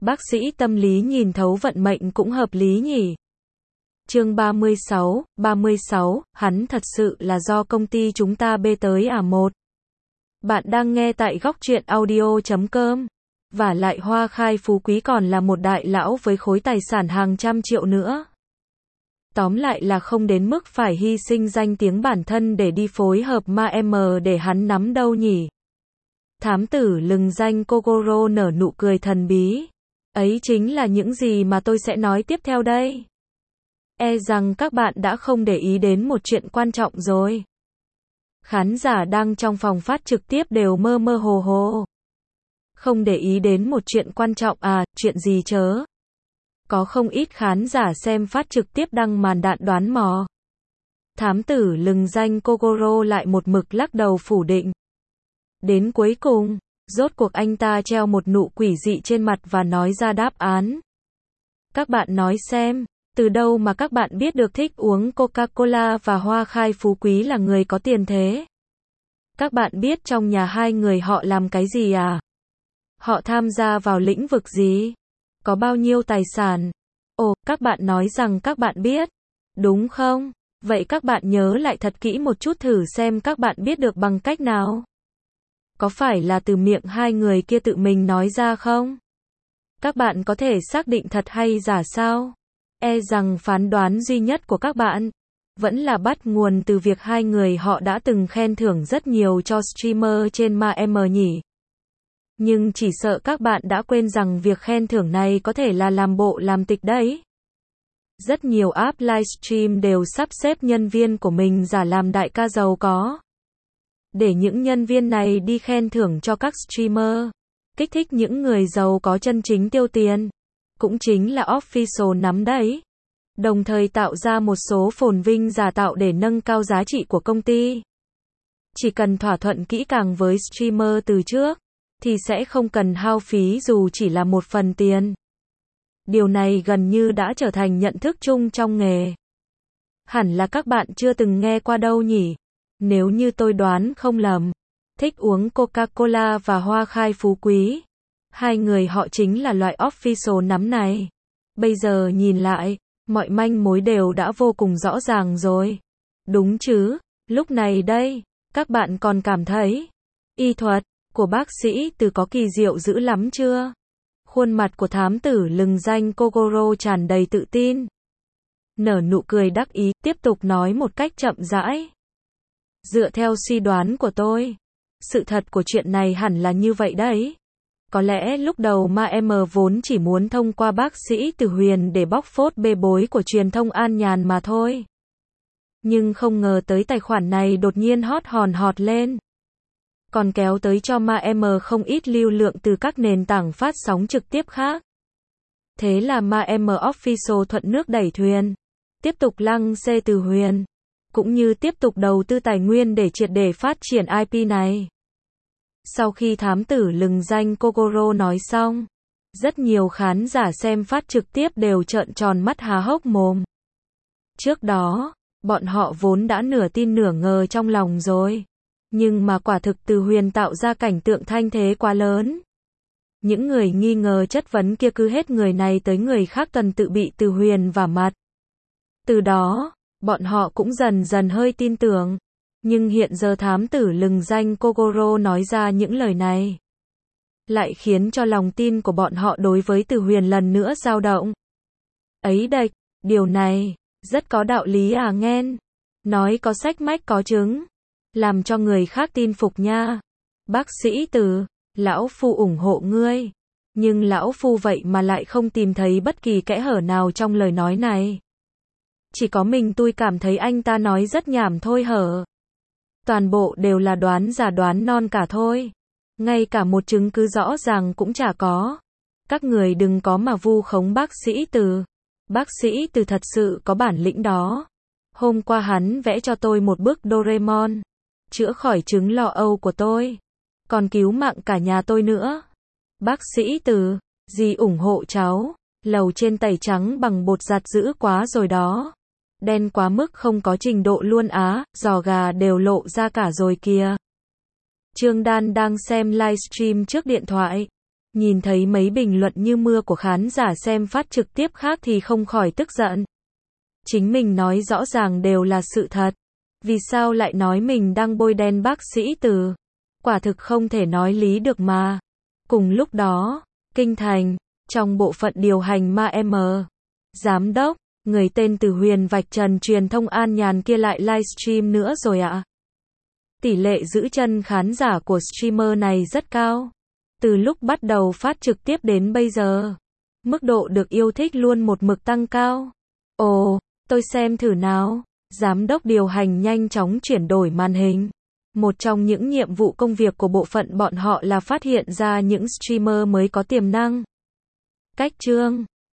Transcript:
Bác sĩ tâm lý nhìn thấu vận mệnh cũng hợp lý nhỉ. Chương 36, hắn thật sự là do công ty chúng ta bê tới à? Một. Bạn đang nghe tại góc truyện audio.com. Vả lại Hoa Khai Phú Quý còn là một đại lão với khối tài sản hàng trăm triệu nữa. Tóm lại là không đến mức phải hy sinh danh tiếng bản thân để đi phối hợp ma để hắn nắm đâu nhỉ. Thám tử lừng danh Kogoro nở nụ cười thần bí. Ấy chính là những gì mà tôi sẽ nói tiếp theo đây. E rằng các bạn đã không để ý đến một chuyện quan trọng rồi. Khán giả đang trong phòng phát trực tiếp đều mơ mơ hồ hồ. Không để ý đến một chuyện quan trọng à, chuyện gì chớ? Có không ít khán giả xem phát trực tiếp đăng màn đạn đoán mò. Thám tử lừng danh Kogoro lại một mực lắc đầu phủ định. Đến cuối cùng, rốt cuộc anh ta treo một nụ quỷ dị trên mặt và nói ra đáp án. Các bạn nói xem, từ đâu mà các bạn biết được thích uống Coca-Cola và Hoa Khai Phú Quý là người có tiền thế? Các bạn biết trong nhà hai người họ làm cái gì à? Họ tham gia vào lĩnh vực gì? Có bao nhiêu tài sản? Ồ, các bạn nói rằng các bạn biết. Đúng không? Vậy các bạn nhớ lại thật kỹ một chút thử xem các bạn biết được bằng cách nào? Có phải là từ miệng hai người kia tự mình nói ra không? Các bạn có thể xác định thật hay giả sao? E rằng phán đoán duy nhất của các bạn vẫn là bắt nguồn từ việc hai người họ đã từng khen thưởng rất nhiều cho streamer trên ma nhỉ. Nhưng chỉ sợ các bạn đã quên rằng việc khen thưởng này có thể là làm bộ làm tịch đấy. Rất nhiều app livestream đều sắp xếp nhân viên của mình giả làm đại ca giàu có. Để những nhân viên này đi khen thưởng cho các streamer, kích thích những người giàu có chân chính tiêu tiền. Cũng chính là official nắm đấy. Đồng thời tạo ra một số phồn vinh giả tạo để nâng cao giá trị của công ty. Chỉ cần thỏa thuận kỹ càng với streamer từ trước, thì sẽ không cần hao phí dù chỉ là một phần tiền. Điều này gần như đã trở thành nhận thức chung trong nghề. Hẳn là các bạn chưa từng nghe qua đâu nhỉ? Nếu như tôi đoán không lầm, thích uống Coca-Cola và Hoa Khai Phú Quý. Hai người họ chính là loại official nắm này. Bây giờ nhìn lại, mọi manh mối đều đã vô cùng rõ ràng rồi. Đúng chứ? Lúc này đây, các bạn còn cảm thấy y thuật của bác sĩ Từ có kỳ diệu dữ lắm chưa? Khuôn mặt của thám tử lừng danh Kogoro tràn đầy tự tin. Nở nụ cười đắc ý, tiếp tục nói một cách chậm rãi. Dựa theo suy đoán của tôi, sự thật của chuyện này hẳn là như vậy đấy. Có lẽ lúc đầu ma vốn chỉ muốn thông qua bác sĩ Từ Huyền để bóc phốt bê bối của truyền thông An Nhàn mà thôi. Nhưng không ngờ tới tài khoản này đột nhiên hot hòn hot lên. Còn kéo tới cho ma không ít lưu lượng từ các nền tảng phát sóng trực tiếp khác. Thế là ma official thuận nước đẩy thuyền. Tiếp tục lăng xê Từ Huyền. Cũng như tiếp tục đầu tư tài nguyên để triệt để phát triển IP này. Sau khi thám tử lừng danh Kogoro nói xong, rất nhiều khán giả xem phát trực tiếp đều trợn tròn mắt há hốc mồm. Trước đó, bọn họ vốn đã nửa tin nửa ngờ trong lòng rồi. Nhưng mà quả thực Từ Huyền tạo ra cảnh tượng thanh thế quá lớn. Những người nghi ngờ chất vấn kia cứ hết người này tới người khác tuần tự bị Từ Huyền vả mặt. Từ đó, bọn họ cũng dần dần hơi tin tưởng. Nhưng hiện giờ thám tử lừng danh Kogoro nói ra những lời này, lại khiến cho lòng tin của bọn họ đối với Từ Huyền lần nữa dao động. Ấy đạch, điều này, rất có đạo lý à nghen. Nói có sách mách có chứng. Làm cho người khác tin phục nha. Bác sĩ Từ, lão phu ủng hộ ngươi. Nhưng lão phu vậy mà lại không tìm thấy bất kỳ kẽ hở nào trong lời nói này. Chỉ có mình tôi cảm thấy anh ta nói rất nhảm thôi hở. Toàn bộ đều là đoán giả đoán non cả thôi. Ngay cả một chứng cứ rõ ràng cũng chả có. Các người đừng có mà vu khống bác sĩ Từ. Bác sĩ Từ thật sự có bản lĩnh đó. Hôm qua hắn vẽ cho tôi một bức Doraemon. Chữa khỏi chứng lo âu của tôi. Còn cứu mạng cả nhà tôi nữa. Bác sĩ Từ, dì ủng hộ cháu. Lầu trên tẩy trắng bằng bột giặt dữ quá rồi đó. Đen quá mức không có trình độ luôn á, giò gà đều lộ ra cả rồi kìa. Trương Đan đang xem livestream trước điện thoại. Nhìn thấy mấy bình luận như mưa của khán giả xem phát trực tiếp khác thì không khỏi tức giận. Chính mình nói rõ ràng đều là sự thật. Vì sao lại nói mình đang bôi đen bác sĩ Từ? Quả thực không thể nói lý được mà. Cùng lúc đó, Kinh Thành, trong bộ phận điều hành Ma M, giám đốc, người tên Từ Huyền vạch trần truyền thông An Nhàn kia lại livestream nữa rồi ạ. Tỷ lệ giữ chân khán giả của streamer này rất cao. Từ lúc bắt đầu phát trực tiếp đến bây giờ, mức độ được yêu thích luôn một mực tăng cao. Ồ, tôi xem thử nào. Giám đốc điều hành nhanh chóng chuyển đổi màn hình. Một trong những nhiệm vụ công việc của bộ phận bọn họ là phát hiện ra những streamer mới có tiềm năng. Cách chương